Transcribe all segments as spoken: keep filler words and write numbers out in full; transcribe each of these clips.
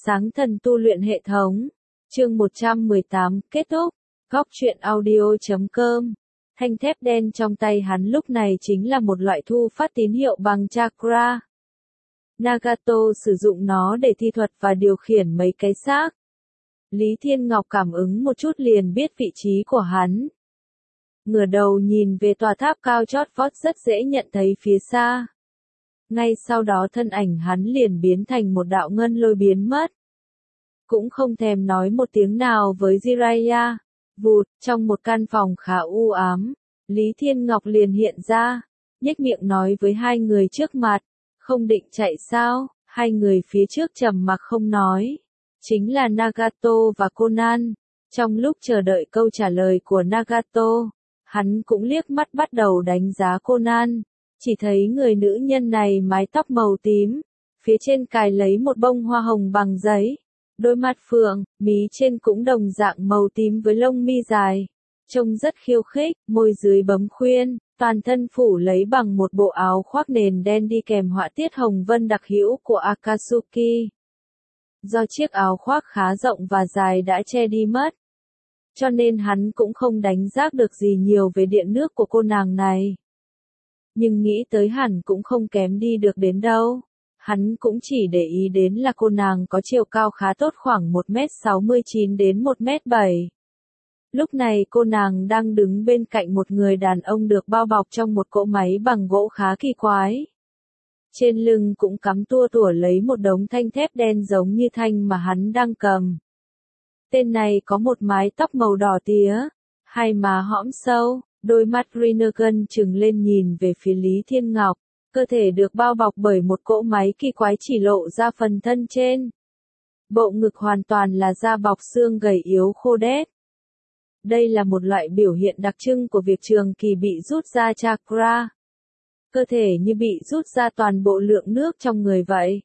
Sáng thần tu luyện hệ thống. Chương một trăm mười tám, kết thúc. Góc truyện audio chấm com. Thanh thép đen trong tay hắn lúc này chính là một loại thu phát tín hiệu bằng chakra. Nagato sử dụng nó để thi thuật và điều khiển mấy cái xác. Lý Thiên Ngọc cảm ứng một chút liền biết vị trí của hắn. Ngửa đầu nhìn về tòa tháp cao chót vót rất dễ nhận thấy phía xa. Ngay sau đó thân ảnh hắn liền biến thành một đạo ngân lôi biến mất. Cũng không thèm nói một tiếng nào với Jiraiya. Vụt, trong một căn phòng khá u ám, Lý Thiên Ngọc liền hiện ra, nhếch miệng nói với hai người trước mặt, không định chạy sao, hai người phía trước trầm mặc không nói. Chính là Nagato và Conan. Trong lúc chờ đợi câu trả lời của Nagato, hắn cũng liếc mắt bắt đầu đánh giá Conan. Chỉ thấy người nữ nhân này mái tóc màu tím, phía trên cài lấy một bông hoa hồng bằng giấy. Đôi mắt phượng, mí trên cũng đồng dạng màu tím với lông mi dài. Trông rất khiêu khích, môi dưới bấm khuyên, toàn thân phủ lấy bằng một bộ áo khoác nền đen đi kèm họa tiết hồng vân đặc hữu của Akatsuki. Do chiếc áo khoác khá rộng và dài đã che đi mất, cho nên hắn cũng không đánh giá được gì nhiều về điện nước của cô nàng này. Nhưng nghĩ tới hẳn cũng không kém đi được đến đâu. Hắn cũng chỉ để ý đến là cô nàng có chiều cao khá tốt khoảng một mét sáu mươi chín đến một mét bảy. Lúc này cô nàng đang đứng bên cạnh một người đàn ông được bao bọc trong một cỗ máy bằng gỗ khá kỳ quái. Trên lưng cũng cắm tua tủa lấy một đống thanh thép đen giống như thanh mà hắn đang cầm. Tên này có một mái tóc màu đỏ tía, hai má hõm sâu, đôi mắt Rinnegan trừng lên nhìn về phía Lý Thiên Ngọc. Cơ thể được bao bọc bởi một cỗ máy kỳ quái chỉ lộ ra phần thân trên. Bộ ngực hoàn toàn là da bọc xương gầy yếu khô đét. Đây là một loại biểu hiện đặc trưng của việc trường kỳ bị rút ra chakra. Cơ thể như bị rút ra toàn bộ lượng nước trong người vậy.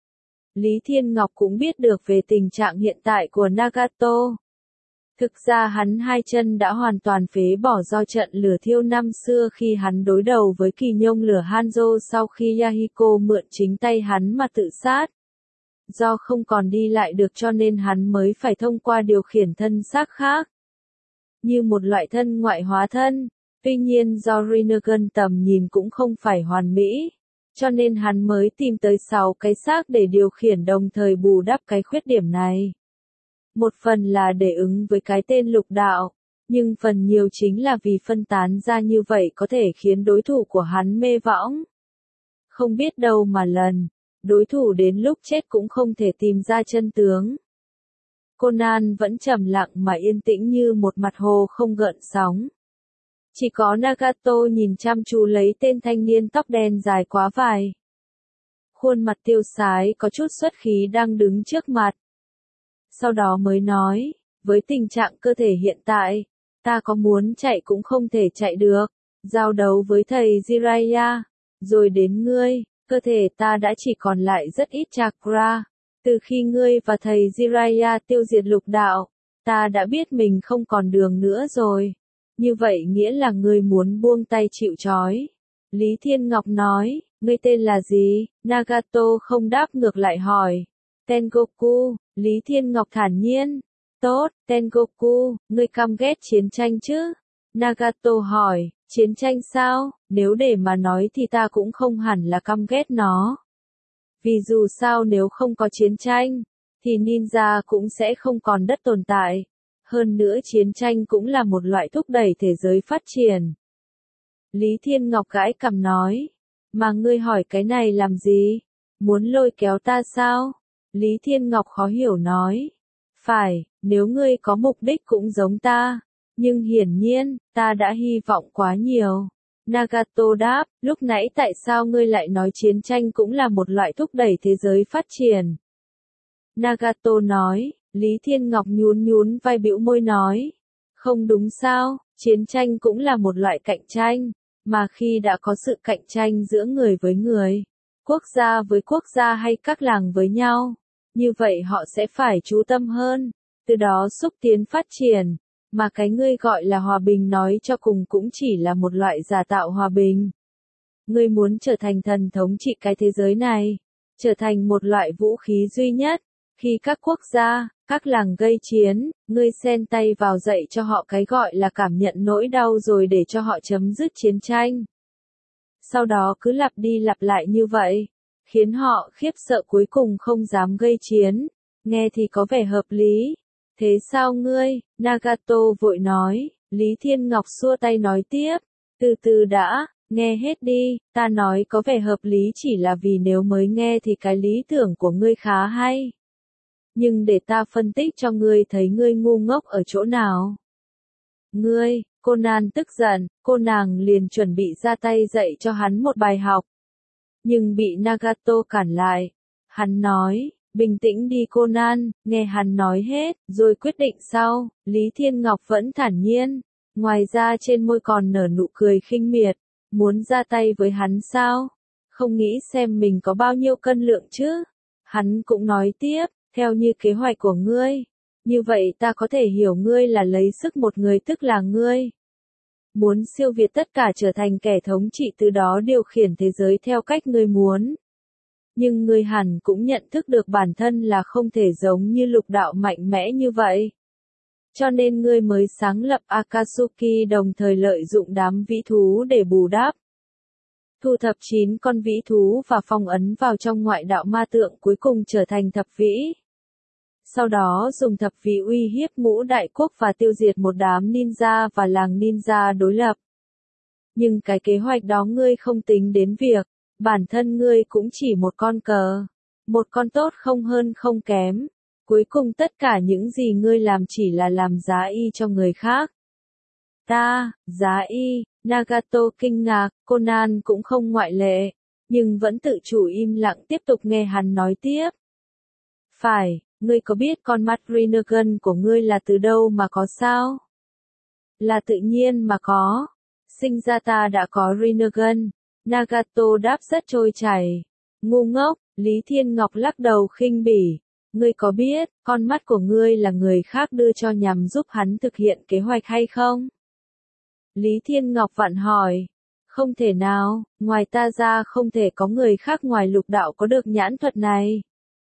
Lý Thiên Ngọc cũng biết được về tình trạng hiện tại của Nagato. Thực ra hắn hai chân đã hoàn toàn phế bỏ do trận lửa thiêu năm xưa khi hắn đối đầu với kỳ nhông lửa Hanzo sau khi Yahiko mượn chính tay hắn mà tự sát. Do không còn đi lại được cho nên hắn mới phải thông qua điều khiển thân xác khác. Như một loại thân ngoại hóa thân. Tuy nhiên do Rinnegan tầm nhìn cũng không phải hoàn mỹ. Cho nên hắn mới tìm tới sáu cái xác để điều khiển đồng thời bù đắp cái khuyết điểm này. Một phần là để ứng với cái tên lục đạo, nhưng phần nhiều chính là vì phân tán ra như vậy có thể khiến đối thủ của hắn mê võng. Không biết đâu mà lần, đối thủ đến lúc chết cũng không thể tìm ra chân tướng. Conan vẫn trầm lặng mà yên tĩnh như một mặt hồ không gợn sóng. Chỉ có Nagato nhìn chăm chú lấy tên thanh niên tóc đen dài quá vai. Khuôn mặt tiêu sái có chút xuất khí đang đứng trước mặt. Sau đó mới nói, với tình trạng cơ thể hiện tại, ta có muốn chạy cũng không thể chạy được. Giao đấu với thầy Jiraiya, rồi đến ngươi, cơ thể ta đã chỉ còn lại rất ít chakra. Từ khi ngươi và thầy Jiraiya tiêu diệt lục đạo, ta đã biết mình không còn đường nữa rồi. Như vậy nghĩa là ngươi muốn buông tay chịu trói. Lý Thiên Ngọc nói, ngươi tên là gì? Nagato không đáp ngược lại hỏi. Tengoku, Lý Thiên Ngọc thản nhiên. Tốt, Tengoku, ngươi căm ghét chiến tranh chứ? Nagato hỏi, chiến tranh sao? Nếu để mà nói thì ta cũng không hẳn là căm ghét nó. Vì dù sao nếu không có chiến tranh, thì ninja cũng sẽ không còn đất tồn tại. Hơn nữa chiến tranh cũng là một loại thúc đẩy thế giới phát triển. Lý Thiên Ngọc gãi cằm nói, mà ngươi hỏi cái này làm gì? Muốn lôi kéo ta sao? Lý Thiên Ngọc khó hiểu nói, phải, nếu ngươi có mục đích cũng giống ta, nhưng hiển nhiên, ta đã hy vọng quá nhiều. Nagato đáp, lúc nãy tại sao ngươi lại nói chiến tranh cũng là một loại thúc đẩy thế giới phát triển? Nagato nói, Lý Thiên Ngọc nhún nhún vai bĩu môi nói, không đúng sao, chiến tranh cũng là một loại cạnh tranh, mà khi đã có sự cạnh tranh giữa người với người, quốc gia với quốc gia hay các làng với nhau, như vậy họ sẽ phải chú tâm hơn, từ đó xúc tiến phát triển, mà cái ngươi gọi là hòa bình nói cho cùng cũng chỉ là một loại giả tạo hòa bình. Ngươi muốn trở thành thần thống trị cái thế giới này, trở thành một loại vũ khí duy nhất, Khi các quốc gia, các làng gây chiến, ngươi xen tay vào dạy cho họ cái gọi là cảm nhận nỗi đau rồi để cho họ chấm dứt chiến tranh. Sau đó cứ lặp đi lặp lại như vậy, khiến họ khiếp sợ cuối cùng không dám gây chiến. Nghe thì có vẻ hợp lý. Thế sao ngươi? Nagato vội nói. Lý Thiên Ngọc xua tay nói tiếp. Từ từ đã, nghe hết đi, ta nói có vẻ hợp lý chỉ là vì nếu mới nghe thì cái lý tưởng của ngươi khá hay. Nhưng để ta phân tích cho ngươi thấy ngươi ngu ngốc ở chỗ nào. Ngươi, Conan tức giận, cô nàng liền chuẩn bị ra tay dạy cho hắn một bài học. Nhưng bị Nagato cản lại. Hắn nói, bình tĩnh đi Conan, nghe hắn nói hết, rồi quyết định sau. Lý Thiên Ngọc vẫn thản nhiên, ngoài ra trên môi còn nở nụ cười khinh miệt. Muốn ra tay với hắn sao? Không nghĩ xem mình có bao nhiêu cân lượng chứ? Hắn cũng nói tiếp, theo như kế hoạch của ngươi. Như vậy ta có thể hiểu ngươi là lấy sức một người tức là ngươi. Muốn siêu việt tất cả trở thành kẻ thống trị từ đó điều khiển thế giới theo cách ngươi muốn. Nhưng ngươi hẳn cũng nhận thức được bản thân là không thể giống như lục đạo mạnh mẽ như vậy. Cho nên ngươi mới sáng lập Akatsuki đồng thời lợi dụng đám vĩ thú để bù đắp. Thu thập chín con vĩ thú và phong ấn vào trong ngoại đạo ma tượng cuối cùng trở thành thập vĩ. Sau đó dùng thập vĩ uy hiếp ngũ đại quốc và tiêu diệt một đám ninja và làng ninja đối lập. Nhưng cái kế hoạch đó ngươi không tính đến việc, bản thân ngươi cũng chỉ một con cờ. Một con tốt không hơn không kém. Cuối cùng tất cả những gì ngươi làm chỉ là làm giá y cho người khác. Ta, giá y, Nagato kinh ngạc, Conan cũng không ngoại lệ, nhưng vẫn tự chủ im lặng tiếp tục nghe hắn nói tiếp. Phải, ngươi có biết con mắt Rinnegan của ngươi là từ đâu mà có sao? Là tự nhiên mà có. Sinh ra ta đã có Rinnegan. Nagato đáp rất trôi chảy. Ngu ngốc, Lý Thiên Ngọc lắc đầu khinh bỉ. Ngươi có biết, con mắt của ngươi là người khác đưa cho nhằm giúp hắn thực hiện kế hoạch hay không? Lý Thiên Ngọc vặn hỏi. Không thể nào, ngoài ta ra không thể có người khác ngoài lục đạo có được nhãn thuật này.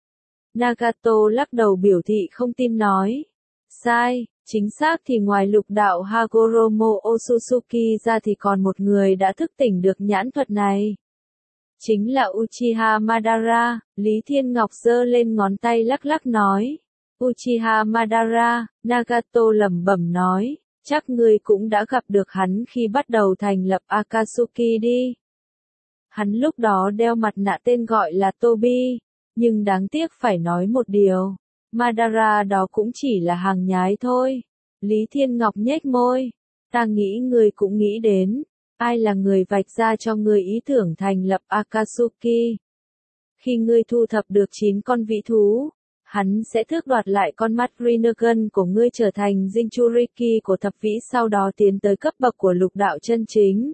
Nagato lắc đầu biểu thị không tin nói. Sai, chính xác thì ngoài lục đạo Hagoromo Otsutsuki ra thì còn một người đã thức tỉnh được nhãn thuật này. Chính là Uchiha Madara, Lý Thiên Ngọc giơ lên ngón tay lắc lắc nói. Uchiha Madara, Nagato lẩm bẩm nói, chắc ngươi cũng đã gặp được hắn khi bắt đầu thành lập Akatsuki đi. Hắn lúc đó đeo mặt nạ tên gọi là Tobi, nhưng đáng tiếc phải nói một điều, Madara đó cũng chỉ là hàng nhái thôi. Lý Thiên Ngọc nhếch môi, ta nghĩ ngươi cũng nghĩ đến. Ai là người vạch ra cho ngươi ý tưởng thành lập Akatsuki? Khi ngươi thu thập được chín con vĩ thú, hắn sẽ tước đoạt lại con mắt Rinnegan của ngươi trở thành Jinchuriki của thập vĩ sau đó tiến tới cấp bậc của lục đạo chân chính.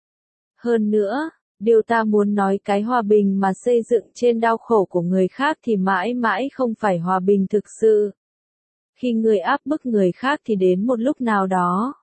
Hơn nữa, điều ta muốn nói cái hòa bình mà xây dựng trên đau khổ của người khác thì mãi mãi không phải hòa bình thực sự. Khi ngươi áp bức người khác thì đến một lúc nào đó,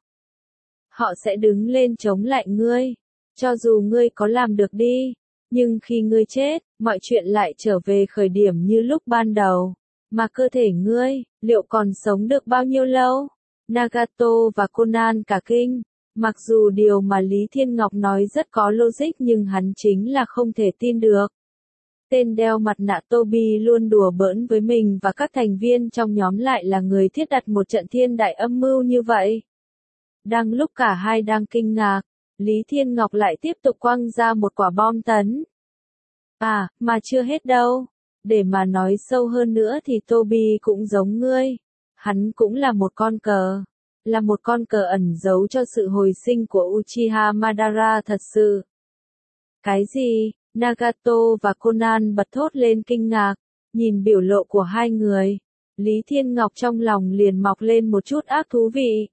họ sẽ đứng lên chống lại ngươi. Cho dù ngươi có làm được đi, nhưng khi ngươi chết, mọi chuyện lại trở về khởi điểm như lúc ban đầu. Mà cơ thể ngươi, liệu còn sống được bao nhiêu lâu? Nagato và Conan cả kinh. Mặc dù điều mà Lý Thiên Ngọc nói rất có logic nhưng hắn chính là không thể tin được. Tên đeo mặt nạ Tobi luôn đùa bỡn với mình và các thành viên trong nhóm lại là người thiết đặt một trận thiên đại âm mưu như vậy. Đang lúc cả hai đang kinh ngạc, Lý Thiên Ngọc lại tiếp tục quăng ra một quả bom tấn. À, mà chưa hết đâu. Để mà nói sâu hơn nữa thì Tobi cũng giống ngươi. Hắn cũng là một con cờ. Là một con cờ ẩn giấu cho sự hồi sinh của Uchiha Madara thật sự. Cái gì? Nagato và Conan bật thốt lên kinh ngạc. Nhìn biểu lộ của hai người, Lý Thiên Ngọc trong lòng liền mọc lên một chút ác thú vị.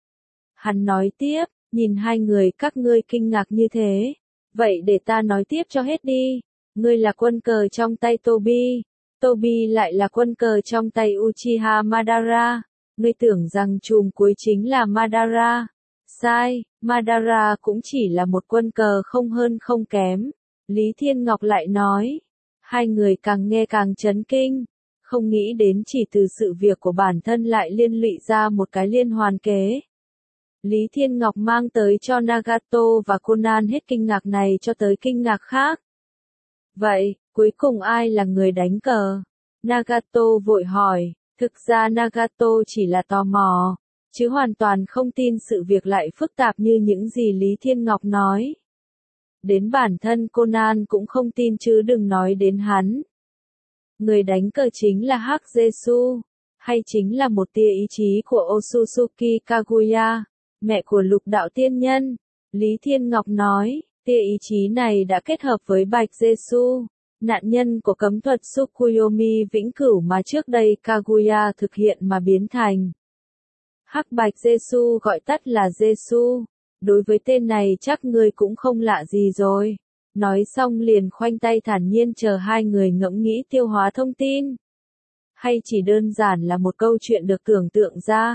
Hắn nói tiếp, nhìn hai người các ngươi kinh ngạc như thế. Vậy để ta nói tiếp cho hết đi. Ngươi là quân cờ trong tay Tobi. Tobi lại là quân cờ trong tay Uchiha Madara. Ngươi tưởng rằng chùm cuối chính là Madara. Sai, Madara cũng chỉ là một quân cờ không hơn không kém. Lý Thiên Ngọc lại nói. Hai người càng nghe càng chấn kinh. không nghĩ đến chỉ từ sự việc của bản thân lại liên lụy ra một cái liên hoàn kế. Lý Thiên Ngọc mang tới cho Nagato và Conan hết kinh ngạc này cho tới kinh ngạc khác. Vậy, cuối cùng ai là người đánh cờ? Nagato vội hỏi, thực ra Nagato chỉ là tò mò, chứ hoàn toàn không tin sự việc lại phức tạp như những gì Lý Thiên Ngọc nói. Đến bản thân Conan cũng không tin chứ đừng nói đến hắn. Người đánh cờ chính là Hắc Jesu, hay chính là một tia ý chí của Otsutsuki Kaguya, mẹ của Lục Đạo Tiên Nhân. Lý Thiên Ngọc nói, tia ý chí này đã kết hợp với Bạch Jesu, nạn nhân của cấm thuật Tsukuyomi vĩnh cửu mà trước đây Kaguya thực hiện mà biến thành. Hắc Bạch Jesu gọi tắt là Jesu. Đối với tên này chắc ngươi cũng không lạ gì rồi. Nói xong liền khoanh tay thản nhiên chờ hai người ngẫm nghĩ tiêu hóa thông tin. Hay chỉ đơn giản là một câu chuyện được tưởng tượng ra.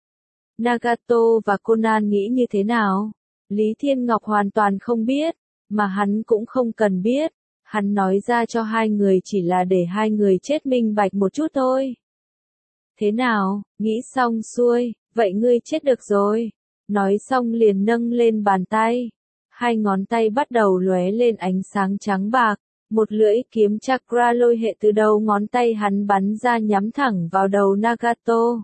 Nagato và Conan nghĩ như thế nào? Lý Thiên Ngọc hoàn toàn không biết, mà hắn cũng không cần biết. Hắn nói ra cho hai người chỉ là để hai người chết minh bạch một chút thôi. Thế nào, nghĩ xong xuôi, vậy ngươi chết được rồi. Nói xong liền nâng lên bàn tay. Hai ngón tay bắt đầu lóe lên ánh sáng trắng bạc. Một lưỡi kiếm chakra lôi hệ từ đầu ngón tay hắn bắn ra nhắm thẳng vào đầu Nagato.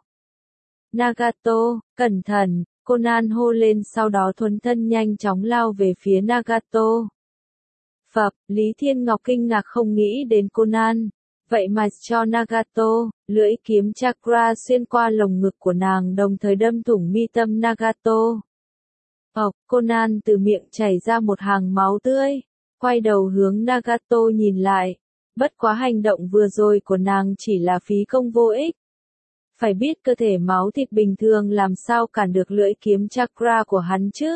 Nagato, cẩn thận, Conan hô lên sau đó thuấn thân nhanh chóng lao về phía Nagato. Phập, Lý Thiên Ngọc kinh ngạc không nghĩ đến Conan. Vậy mà cho Nagato, lưỡi kiếm chakra xuyên qua lồng ngực của nàng đồng thời đâm thủng mi tâm Nagato. Ộc, Conan từ miệng chảy ra một hàng máu tươi, quay đầu hướng Nagato nhìn lại. Bất quá hành động vừa rồi của nàng chỉ là phí công vô ích. Phải biết cơ thể máu thịt bình thường làm sao cản được lưỡi kiếm chakra của hắn chứ.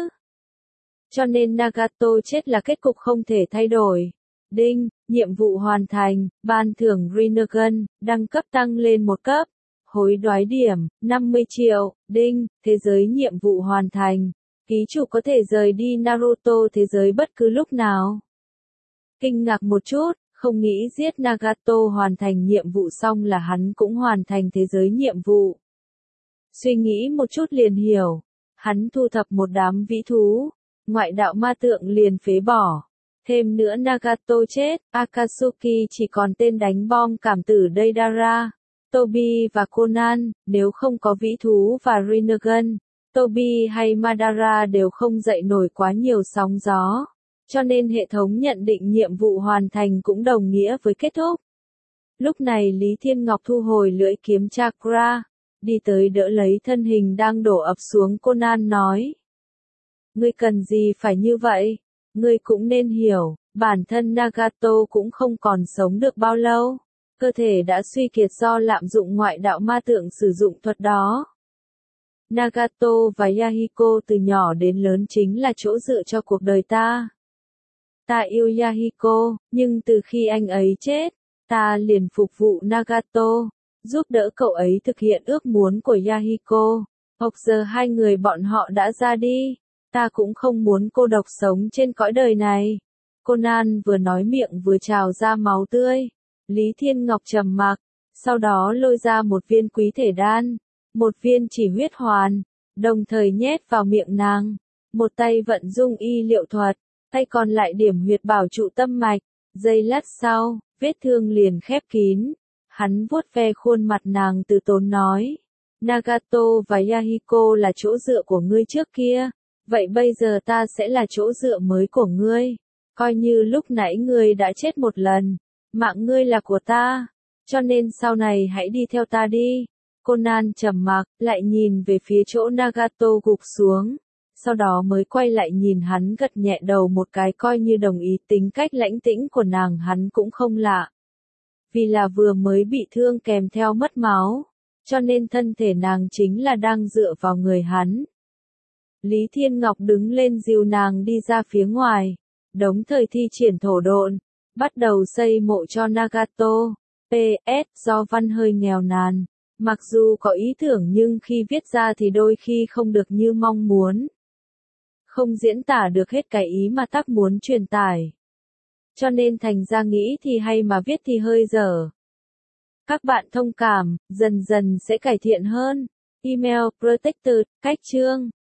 Cho nên Nagato chết là kết cục không thể thay đổi. Đinh, nhiệm vụ hoàn thành, ban thưởng Rinnegan, đẳng cấp tăng lên một cấp. Hối đoái điểm, năm mươi triệu, đinh, thế giới nhiệm vụ hoàn thành. Ký chủ có thể rời đi Naruto thế giới bất cứ lúc nào. Kinh ngạc một chút, không nghĩ giết Nagato hoàn thành nhiệm vụ xong là hắn cũng hoàn thành thế giới nhiệm vụ. Suy nghĩ một chút liền hiểu, hắn thu thập một đám vĩ thú, ngoại đạo ma tượng liền phế bỏ. Thêm nữa Nagato chết, Akatsuki chỉ còn tên đánh bom cảm tử Deidara, Tobi và Conan, nếu không có vĩ thú và Rinnegan, Tobi hay Madara đều không dậy nổi quá nhiều sóng gió, cho nên hệ thống nhận định nhiệm vụ hoàn thành cũng đồng nghĩa với kết thúc. Lúc này Lý Thiên Ngọc thu hồi lưỡi kiếm chakra, đi tới đỡ lấy thân hình đang đổ ập xuống Conan nói. Ngươi cần gì phải như vậy? Ngươi cũng nên hiểu, bản thân Nagato cũng không còn sống được bao lâu. Cơ thể đã suy kiệt do lạm dụng ngoại đạo ma tượng sử dụng thuật đó. Nagato và Yahiko từ nhỏ đến lớn chính là chỗ dựa cho cuộc đời ta. Ta yêu Yahiko, nhưng từ khi anh ấy chết, ta liền phục vụ Nagato, giúp đỡ cậu ấy thực hiện ước muốn của Yahiko. Hoặc giờ hai người bọn họ đã ra đi, ta cũng không muốn cô độc sống trên cõi đời này. Conan vừa nói miệng vừa trào ra máu tươi. Lý Thiên Ngọc trầm mặc, sau đó lôi ra một viên quý thể đan, một viên chỉ huyết hoàn, đồng thời nhét vào miệng nàng. Một tay vận dung y liệu thuật, tay còn lại điểm huyệt bảo trụ tâm mạch. Giây lát sau, vết thương liền khép kín. Hắn vuốt ve khuôn mặt nàng từ tốn nói. Nagato và Yahiko là chỗ dựa của ngươi trước kia, vậy bây giờ ta sẽ là chỗ dựa mới của ngươi. Coi như lúc nãy ngươi đã chết một lần, mạng ngươi là của ta, cho nên sau này hãy đi theo ta đi. Conan trầm mặc, lại nhìn về phía chỗ Nagato gục xuống, sau đó mới quay lại nhìn hắn gật nhẹ đầu một cái coi như đồng ý. Tính cách lãnh tĩnh của nàng hắn cũng không lạ. Vì là vừa mới bị thương kèm theo mất máu, cho nên thân thể nàng chính là đang dựa vào người hắn. Lý Thiên Ngọc đứng lên dìu nàng đi ra phía ngoài, đống thời thi triển thổ độn, bắt đầu xây mộ cho Nagato. pê ét do văn hơi nghèo nàn, mặc dù có ý tưởng nhưng khi viết ra thì đôi khi không được như mong muốn. Không diễn tả được hết cái ý mà tác muốn truyền tải. Cho nên thành ra nghĩ thì hay mà viết thì hơi dở. Các bạn thông cảm, dần dần sẽ cải thiện hơn. Email Protected, cách chương.